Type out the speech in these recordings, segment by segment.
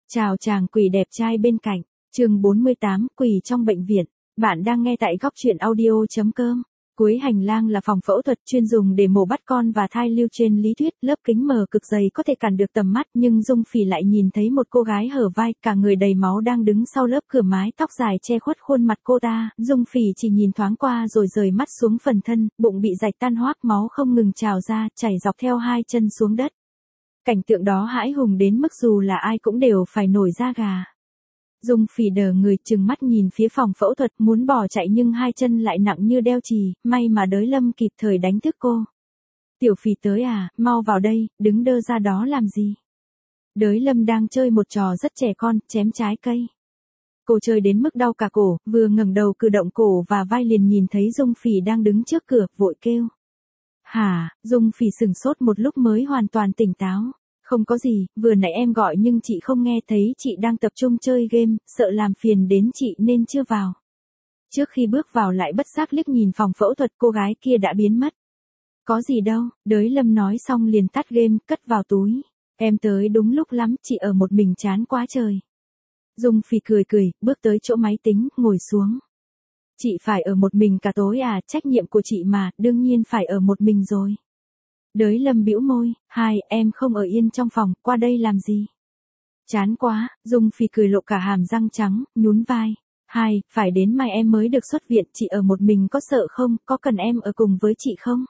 Chào chàng quỷ đẹp trai bên cạnh, chương 48, quỷ trong bệnh viện. Bạn đang nghe tại góc truyện audio.com. Cuối hành lang là phòng phẫu thuật chuyên dùng để mổ bắt con và thai lưu. Trên lý thuyết, lớp kính mờ cực dày có thể cản được tầm mắt, nhưng Dung Phỉ lại nhìn thấy một cô gái hở vai, cả người đầy máu đang đứng sau lớp cửa, mái tóc dài che khuất khuôn mặt cô ta. Dung Phỉ chỉ nhìn thoáng qua rồi rời mắt xuống phần thân, bụng bị rạch tan hoác, máu không ngừng trào ra, chảy dọc theo hai chân xuống đất. Cảnh tượng đó hãi hùng đến mức dù là ai cũng đều phải nổi da gà. Dung Phỉ đờ người trừng mắt nhìn phía phòng phẫu thuật, muốn bỏ chạy nhưng hai chân lại nặng như đeo chì, may mà Đới Lâm kịp thời đánh thức cô. Tiểu Phỉ tới à, mau vào đây, đứng đơ ra đó làm gì? Đới Lâm đang chơi một trò rất trẻ con, chém trái cây. Cô chơi đến mức đau cả cổ, vừa ngẩng đầu cử động cổ và vai liền nhìn thấy Dung Phỉ đang đứng trước cửa, vội kêu. Hả? Dung Phỉ sửng sốt một lúc mới hoàn toàn tỉnh táo. Không có gì, vừa nãy em gọi nhưng chị không nghe thấy, chị đang tập trung chơi game, sợ làm phiền đến chị nên chưa vào. Trước khi bước vào lại bất giác liếc nhìn phòng phẫu thuật, cô gái kia đã biến mất. Có gì đâu, Đới Lâm nói xong liền tắt game, cất vào túi. Em tới đúng lúc lắm, chị ở một mình chán quá trời. Dung Phỉ cười, bước tới chỗ máy tính, ngồi xuống. Chị phải ở một mình cả tối à, trách nhiệm của chị mà, đương nhiên phải ở một mình rồi. Đới Lâm bĩu môi, em không ở yên trong phòng, qua đây làm gì? Chán quá, Dung Phỉ cười lộ cả hàm răng trắng, nhún vai. Phải đến mai em mới được xuất viện, chị ở một mình có sợ không, có cần em ở cùng với chị không?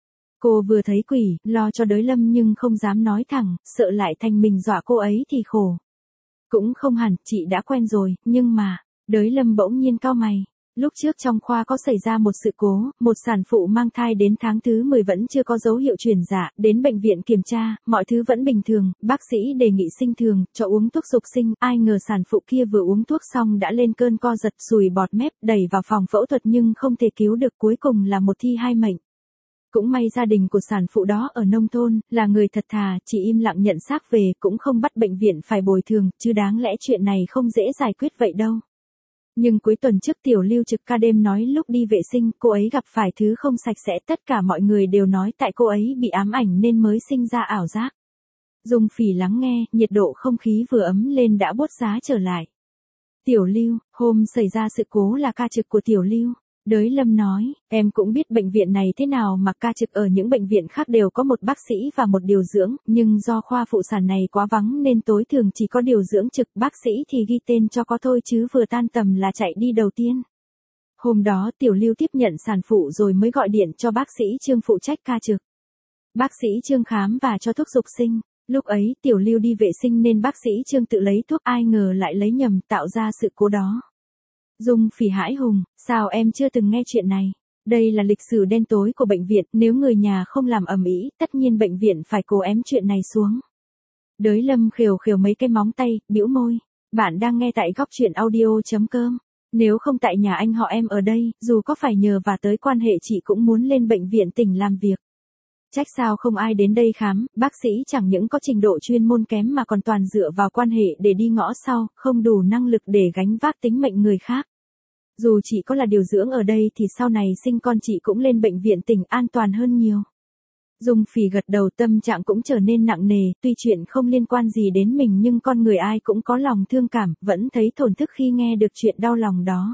Cô vừa thấy quỷ, lo cho Đới Lâm nhưng không dám nói thẳng, sợ lại thành mình dọa cô ấy thì khổ. Cũng không hẳn, chị đã quen rồi, nhưng mà, Đới Lâm bỗng nhiên cau mày. Lúc trước trong khoa có xảy ra một sự cố, một sản phụ mang thai đến tháng thứ 10 vẫn chưa có dấu hiệu chuyển dạ, đến bệnh viện kiểm tra, mọi thứ vẫn bình thường, bác sĩ đề nghị sinh thường, cho uống thuốc dục sinh, ai ngờ sản phụ kia vừa uống thuốc xong đã lên cơn co giật, sùi bọt mép, đẩy vào phòng phẫu thuật nhưng không thể cứu được, cuối cùng là một thi hai mệnh. Cũng may gia đình của sản phụ đó ở nông thôn, là người thật thà, chỉ im lặng nhận xác về, cũng không bắt bệnh viện phải bồi thường, chứ đáng lẽ chuyện này không dễ giải quyết vậy đâu. Nhưng cuối tuần trước Tiểu Lưu trực ca đêm nói lúc đi vệ sinh, cô ấy gặp phải thứ không sạch sẽ, tất cả mọi người đều nói tại cô ấy bị ám ảnh nên mới sinh ra ảo giác. Dung Phỉ lắng nghe, nhiệt độ không khí vừa ấm lên đã bút giá trở lại. Tiểu Lưu, hôm xảy ra sự cố là ca trực của Tiểu Lưu. Đới Lâm nói, em cũng biết bệnh viện này thế nào mà ca trực ở những bệnh viện khác đều có một bác sĩ và một điều dưỡng, nhưng do khoa phụ sản này quá vắng nên tối thường chỉ có điều dưỡng trực, bác sĩ thì ghi tên cho có thôi chứ vừa tan tầm là chạy đi đầu tiên. Hôm đó Tiểu Lưu tiếp nhận sản phụ rồi mới gọi điện cho bác sĩ Trương phụ trách ca trực. Bác sĩ Trương khám và cho thuốc dục sinh. Lúc ấy Tiểu Lưu đi vệ sinh nên bác sĩ Trương tự lấy thuốc, ai ngờ lại lấy nhầm, tạo ra sự cố đó. Dung Phỉ hãi hùng, sao em chưa từng nghe chuyện này? Đây là lịch sử đen tối của bệnh viện, nếu người nhà không làm ầm ĩ, tất nhiên bệnh viện phải cố ém chuyện này xuống. Đới Lâm khều mấy cái móng tay, bĩu môi. Bạn đang nghe tại góc truyện audio.com. Nếu không tại nhà anh họ em ở đây, dù có phải nhờ và tới quan hệ chị cũng muốn lên bệnh viện tỉnh làm việc. Trách sao không ai đến đây khám, bác sĩ chẳng những có trình độ chuyên môn kém mà còn toàn dựa vào quan hệ để đi ngõ sau, không đủ năng lực để gánh vác tính mệnh người khác. Dù chị có là điều dưỡng ở đây thì sau này sinh con chị cũng lên bệnh viện tỉnh an toàn hơn nhiều. Dung Phỉ gật đầu, tâm trạng cũng trở nên nặng nề, tuy chuyện không liên quan gì đến mình nhưng con người ai cũng có lòng thương cảm, vẫn thấy thổn thức khi nghe được chuyện đau lòng đó.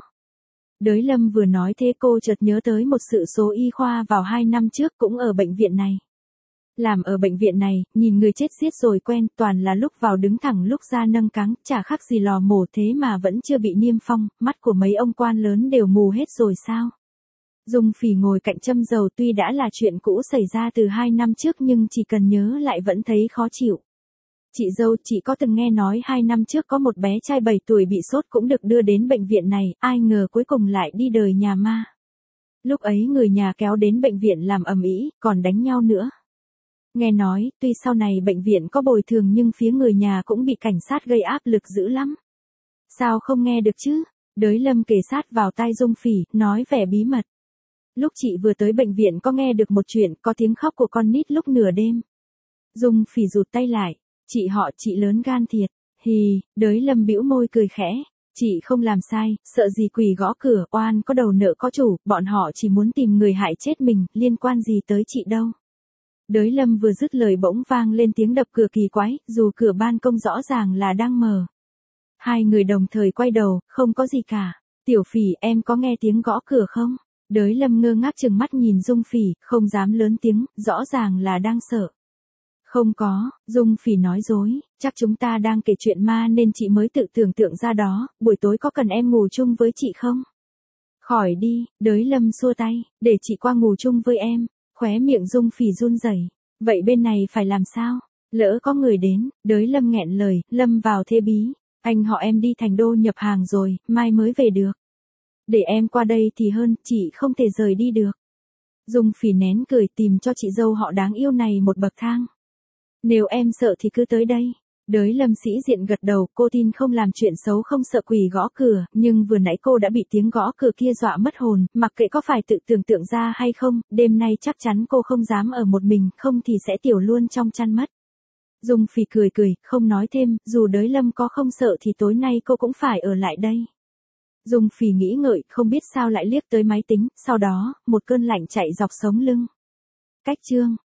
Đới Lâm vừa nói thế cô chợt nhớ tới một sự số y khoa vào 2 năm trước cũng ở bệnh viện này. Làm ở bệnh viện này, nhìn người chết giết rồi quen, toàn là lúc vào đứng thẳng lúc ra nâng cáng, chả khác gì lò mổ, thế mà vẫn chưa bị niêm phong, mắt của mấy ông quan lớn đều mù hết rồi sao? Dung Phỉ ngồi cạnh châm dầu, tuy đã là chuyện cũ xảy ra từ 2 năm trước nhưng chỉ cần nhớ lại vẫn thấy khó chịu. Chị dâu, chị có từng nghe nói 2 năm trước có một bé trai 7 tuổi bị sốt cũng được đưa đến bệnh viện này, ai ngờ cuối cùng lại đi đời nhà ma. Lúc ấy người nhà kéo đến bệnh viện làm ầm ĩ, còn đánh nhau nữa. Nghe nói, tuy sau này bệnh viện có bồi thường nhưng phía người nhà cũng bị cảnh sát gây áp lực dữ lắm. Sao không nghe được chứ? Đới Lâm kề sát vào tai Dung Phỉ, nói vẻ bí mật. Lúc chị vừa tới bệnh viện có nghe được một chuyện, có tiếng khóc của con nít lúc nửa đêm. Dung Phỉ rụt tay lại, chị lớn gan thiệt. Đới Lâm bĩu môi cười khẽ. Chị không làm sai, sợ gì quỷ gõ cửa, oan có đầu nợ có chủ, bọn họ chỉ muốn tìm người hại chết mình, liên quan gì tới chị đâu. Đới Lâm vừa dứt lời bỗng vang lên tiếng đập cửa kỳ quái, dù cửa ban công rõ ràng là đang mở. Hai người đồng thời quay đầu, không có gì cả. Tiểu Phỉ, em có nghe tiếng gõ cửa không? Đới Lâm ngơ ngác trừng mắt nhìn Dung Phỉ, không dám lớn tiếng, rõ ràng là đang sợ. Không có, Dung Phỉ nói dối, chắc chúng ta đang kể chuyện ma nên chị mới tự tưởng tượng ra đó, buổi tối có cần em ngủ chung với chị không? Khỏi đi, Đới Lâm xua tay, để chị qua ngủ chung với em, khóe miệng Dung Phỉ run rẩy. Vậy bên này phải làm sao? Lỡ có người đến, Đới Lâm nghẹn lời, lâm vào thế bí. Anh họ em đi Thành Đô nhập hàng rồi, mai mới về được. Để em qua đây thì hơn, chị không thể rời đi được. Dung Phỉ nén cười tìm cho chị dâu họ đáng yêu này một bậc thang. Nếu em sợ thì cứ tới đây. Đới Lâm sĩ diện gật đầu, cô tin không làm chuyện xấu không sợ quỷ gõ cửa, nhưng vừa nãy cô đã bị tiếng gõ cửa kia dọa mất hồn, mặc kệ có phải tự tưởng tượng ra hay không, đêm nay chắc chắn cô không dám ở một mình, không thì sẽ tiểu luôn trong chăn mất. Dung Phỉ cười cười, không nói thêm, dù Đới Lâm có không sợ thì tối nay cô cũng phải ở lại đây. Dung Phỉ nghĩ ngợi, không biết sao lại liếc tới máy tính, sau đó, một cơn lạnh chạy dọc sống lưng. Cách chương